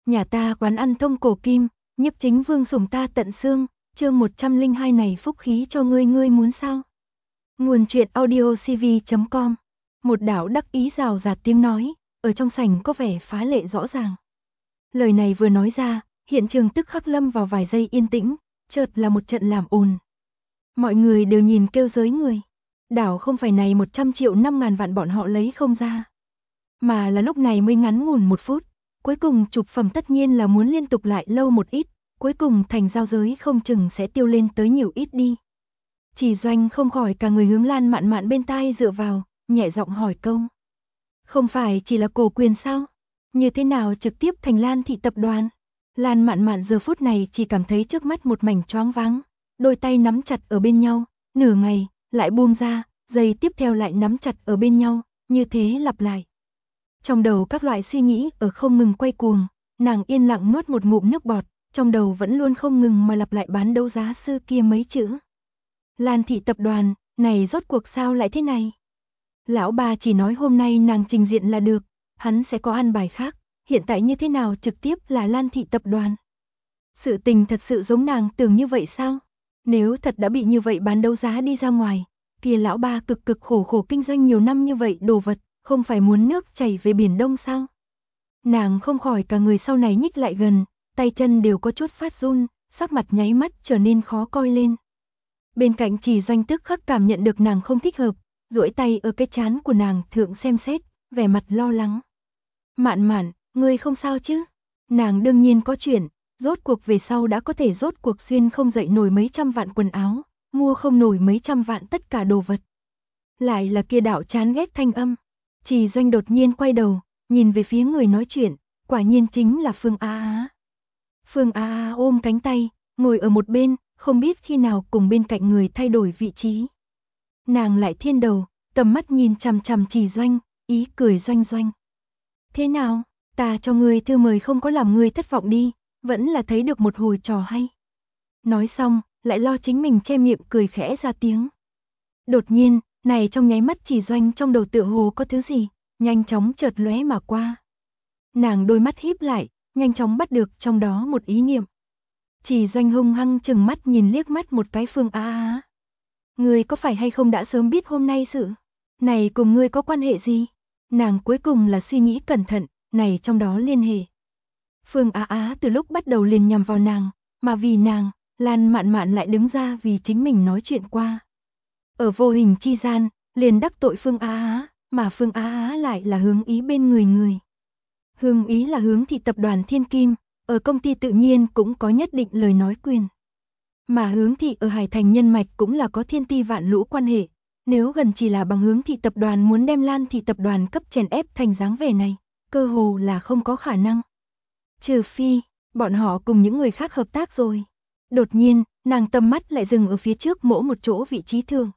Nhà ta quán ăn thông cổ kim, nhiếp chính vương sủng ta tận xương, chương 102 này phúc khí cho ngươi, ngươi muốn sao? Nguồn truyện audiocv.com. Một đạo đắc ý rào rạt tiếng nói, ở trong sảnh có vẻ phá lệ rõ ràng. Lời này vừa nói ra, hiện trường tức khắc lâm vào vài giây yên tĩnh, chợt là một trận làm ồn. Mọi người đều nhìn kêu giới người. Đảo không phải này 100 triệu 5.000 vạn bọn họ lấy không ra. Mà là lúc này mới ngắn ngủn 1 phút. Cuối cùng chụp phẩm tất nhiên là muốn liên tục lại lâu một ít. Cuối cùng thành giao giới không chừng sẽ tiêu lên tới nhiều ít đi. Chỉ Doanh không khỏi cả người hướng Lan Mạn Mạn bên tai dựa vào, nhẹ giọng hỏi câu. Không phải chỉ là cổ quyền sao? Như thế nào trực tiếp thành Lan thị tập đoàn? Lan Mạn Mạn giờ phút này chỉ cảm thấy trước mắt một mảnh choáng váng. Đôi tay nắm chặt ở bên nhau, nửa ngày, lại buông ra, giây tiếp theo lại nắm chặt ở bên nhau, như thế lặp lại. Trong đầu các loại suy nghĩ ở không ngừng quay cuồng, nàng yên lặng nuốt một ngụm nước bọt, trong đầu vẫn luôn không ngừng mà lặp lại bán đấu giá sư kia mấy chữ. Lan thị tập đoàn, này rốt cuộc sao lại thế này? Lão bà chỉ nói hôm nay nàng trình diện là được, hắn sẽ có ăn bài khác, hiện tại như thế nào trực tiếp là Lan thị tập đoàn? Sự tình thật sự giống nàng tưởng như vậy sao? Nếu thật đã bị như vậy bán đấu giá đi ra ngoài, kia lão ba cực khổ kinh doanh nhiều năm như vậy đồ vật, không phải muốn nước chảy về biển Đông sao? Nàng không khỏi cả người sau này nhích lại gần, tay chân đều có chút phát run, sắc mặt nháy mắt trở nên khó coi lên. Bên cạnh Chỉ Doanh tức khắc cảm nhận được nàng không thích hợp, duỗi tay ở cái trán của nàng thượng xem xét, vẻ mặt lo lắng. Mạn Mạn, ngươi không sao chứ? Nàng đương nhiên có chuyện, rốt cuộc về sau đã có thể rốt cuộc xuyên không dậy nổi mấy trăm vạn quần áo, mua không nổi mấy trăm vạn tất cả đồ vật. Lại là kia đạo chán ghét thanh âm. Chỉ Doanh đột nhiên quay đầu, nhìn về phía người nói chuyện, quả nhiên chính là Phương A Á. Phương A Á ôm cánh tay, ngồi ở một bên, không biết khi nào cùng bên cạnh người thay đổi vị trí. Nàng lại thiên đầu, tầm mắt nhìn chằm chằm Chỉ Doanh, ý cười doanh doanh. Thế nào, ta cho ngươi thư mời không có làm ngươi thất vọng đi, vẫn là thấy được một hồi trò hay. Nói xong, lại lo chính mình che miệng cười khẽ ra tiếng. Đột nhiên, này trong nháy mắt Chỉ Doanh trong đầu tựa hồ có thứ gì, nhanh chóng chợt lóe mà qua. Nàng đôi mắt híp lại, nhanh chóng bắt được trong đó một ý niệm. Chỉ Doanh hung hăng chừng mắt nhìn liếc mắt một cái Phương A Á. Ngươi có phải hay không đã sớm biết hôm nay sự này cùng ngươi có quan hệ gì? Nàng cuối cùng là suy nghĩ cẩn thận, này trong đó liên hệ. Phương Á Á từ lúc bắt đầu liền nhằm vào nàng, mà vì nàng, Lan Mạn Mạn lại đứng ra vì chính mình nói chuyện qua. Ở vô hình chi gian, liền đắc tội Phương Á Á, mà Phương Á Á lại là hướng ý bên người. Hướng ý là hướng thị tập đoàn Thiên Kim, ở công ty tự nhiên cũng có nhất định lời nói quyền. Mà hướng thị ở Hải Thành nhân mạch cũng là có thiên ti vạn lũ quan hệ, nếu gần chỉ là bằng hướng thị tập đoàn muốn đem Lan thị tập đoàn cấp chèn ép thành dáng vẻ này, cơ hồ là không có khả năng. Trừ phi, bọn họ cùng những người khác hợp tác rồi. Đột nhiên, nàng tầm mắt lại dừng ở phía trước mỗi một chỗ vị trí thường.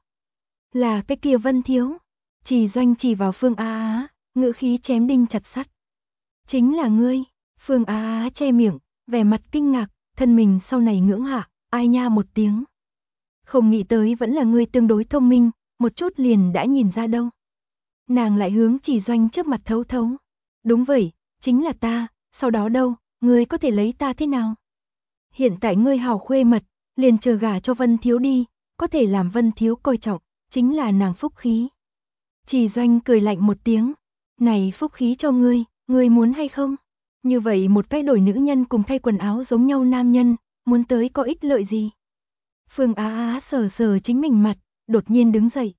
Là cái kia Vân Thiếu. Chỉ Doanh chỉ vào Phương A Á, ngữ khí chém đinh chặt sắt. Chính là ngươi. Phương A Á che miệng, vẻ mặt kinh ngạc, thân mình sau này ngưỡng hạ, ai nha một tiếng. Không nghĩ tới vẫn là ngươi tương đối thông minh, một chút liền đã nhìn ra đâu. Nàng lại hướng Chỉ Doanh trước mặt thấu thấu. Đúng vậy, chính là ta, sau đó đâu, ngươi có thể lấy ta thế nào? Hiện tại ngươi hào khuê mật, liền chờ gả cho Vân Thiếu đi, có thể làm Vân Thiếu coi trọng, chính là nàng phúc khí. Chỉ Doanh cười lạnh một tiếng, này phúc khí cho ngươi, ngươi muốn hay không? Như vậy một cái đổi nữ nhân cùng thay quần áo giống nhau nam nhân, muốn tới có ích lợi gì? Phương Á Á sờ chính mình mặt, đột nhiên đứng dậy.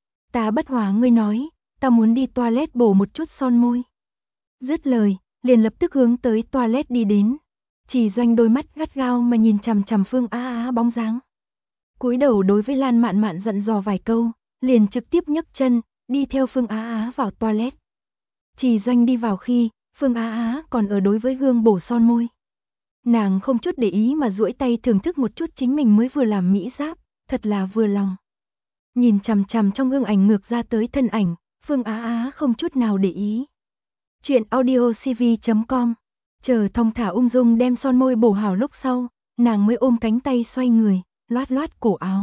Ta bất hòa ngươi nói, ta muốn đi toilet bổ một chút son môi. Dứt lời, liền lập tức hướng tới toilet đi đến. Chỉ Doanh đôi mắt gắt gao mà nhìn chằm chằm Phương Á Á bóng dáng. Cúi đầu đối với Lan Mạn Mạn giận dò vài câu, liền trực tiếp nhấc chân, đi theo Phương Á Á vào toilet. Chỉ Doanh đi vào khi, Phương Á Á còn ở đối với gương bổ son môi. Nàng không chút để ý mà duỗi tay thưởng thức một chút chính mình mới vừa làm mỹ giáp, thật là vừa lòng. Nhìn chằm chằm trong gương ảnh ngược ra tới thân ảnh, Phương Á Á không chút nào để ý. Chuyện audiocv.com. Chờ thong thả ung dung đem son môi bổ hảo lúc sau, nàng mới ôm cánh tay xoay người, loát cổ áo.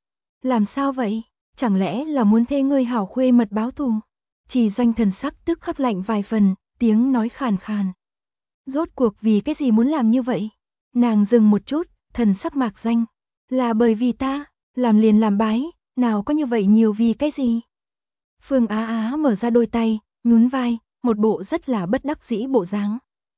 Làm sao vậy? Chẳng lẽ là muốn thê ngươi hảo khuê mật báo thù? Chỉ Doanh thần sắc tức khắc lạnh vài phần, tiếng nói khàn khàn. Rốt cuộc vì cái gì muốn làm như vậy? Nàng dừng một chút, thần sắc mạc danh. Là bởi vì ta, làm liền làm bái, nào có như vậy nhiều vì cái gì? Phương Á Á mở ra đôi tay, nhún vai, một bộ rất là bất đắc dĩ bộ dáng.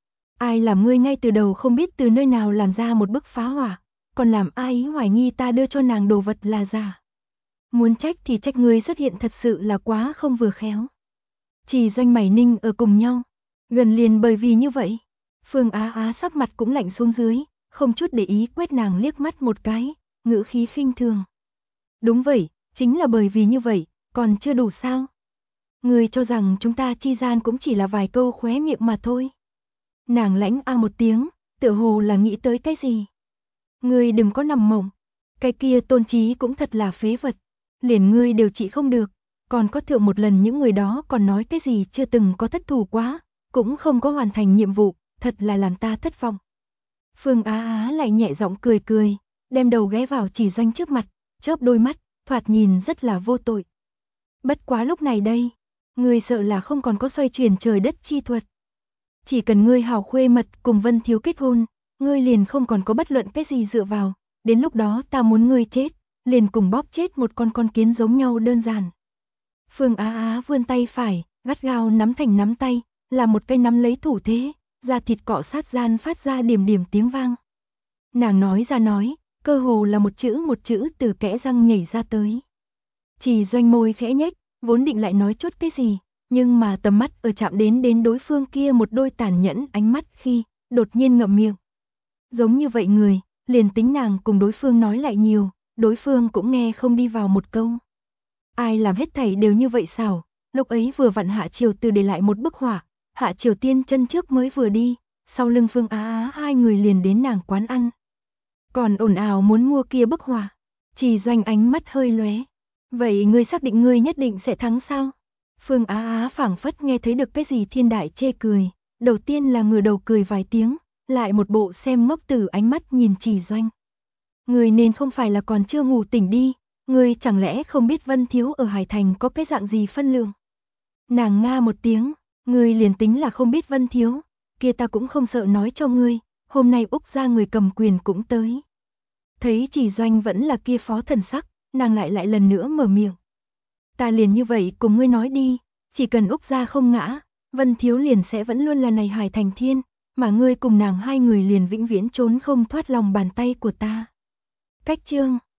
Ai làm ngươi ngay từ đầu không biết từ nơi nào làm ra một bức phá hỏa, còn làm ai ý hoài nghi ta đưa cho nàng đồ vật là giả. Muốn trách thì trách ngươi xuất hiện thật sự là quá không vừa khéo. Chỉ Doanh mày ninh ở cùng nhau, gần liền bởi vì như vậy. Phương Á Á sắc mặt cũng lạnh xuống dưới, không chút để ý quét nàng liếc mắt một cái, ngữ khí khinh thường. Đúng vậy, chính là bởi vì như vậy, còn chưa đủ sao? Ngươi cho rằng chúng ta chi gian cũng chỉ là vài câu khóe miệng mà thôi. Nàng lãnh a một tiếng, tựa hồ là nghĩ tới cái gì. Ngươi đừng có nằm mộng, cái kia Tôn Chí cũng thật là phế vật, liền ngươi đều trị không được, còn có thượng một lần những người đó còn nói cái gì chưa từng có thất thủ quá, cũng không có hoàn thành nhiệm vụ, thật là làm ta thất vọng. Phương Á Á lại nhẹ giọng cười cười, đem đầu ghé vào Chỉ Doanh trước mặt, chớp đôi mắt, thoạt nhìn rất là vô tội. Bất quá lúc này đây, ngươi sợ là không còn có xoay chuyển trời đất chi thuật. Chỉ cần ngươi hảo khuê mật cùng Vân Thiếu kết hôn, ngươi liền không còn có bất luận cái gì dựa vào, đến lúc đó ta muốn ngươi chết, liền cùng bóp chết một con kiến giống nhau đơn giản. Phương Á Á vươn tay phải, gắt gao nắm thành nắm tay, là một cây nắm lấy thủ thế, da thịt cọ sát gian phát ra điểm điểm tiếng vang. Nàng nói ra nói, cơ hồ là một chữ từ kẽ răng nhảy ra tới. Chỉ Doanh môi khẽ nhếch, vốn định lại nói chút cái gì, nhưng mà tầm mắt ở chạm đến đối phương kia một đôi tàn nhẫn ánh mắt khi, đột nhiên ngậm miệng. Giống như vậy người, liền tính nàng cùng đối phương nói lại nhiều, đối phương cũng nghe không đi vào một câu. Ai làm hết thảy đều như vậy sao? Lúc ấy vừa vặn Hạ Triều Từ để lại một bức họa, Hạ Triều Tiên chân trước mới vừa đi, sau lưng Phương Á Á hai người liền đến nàng quán ăn. Còn ồn ào muốn mua kia bức họa, Chỉ Doanh ánh mắt hơi lóe. Vậy ngươi xác định ngươi nhất định sẽ thắng sao? Phương Á Á phảng phất nghe thấy được cái gì thiên đại chê cười, đầu tiên là ngửa đầu cười vài tiếng, lại một bộ xem ngốc tử ánh mắt nhìn Chỉ Doanh. Ngươi nên không phải là còn chưa ngủ tỉnh đi, ngươi chẳng lẽ không biết Vân Thiếu ở Hải Thành có cái dạng gì phân lượng? Nàng nga một tiếng, ngươi liền tính là không biết Vân Thiếu, kia ta cũng không sợ nói cho ngươi, hôm nay Úc gia người cầm quyền cũng tới. Thấy Chỉ Doanh vẫn là kia phó thần sắc, nàng lại lần nữa mở miệng. Ta liền như vậy cùng ngươi nói đi, chỉ cần Úc gia không ngã, Vân Thiếu liền sẽ vẫn luôn là này Hải Thành Thiên, mà ngươi cùng nàng hai người liền vĩnh viễn trốn không thoát lòng bàn tay của ta. Cách chương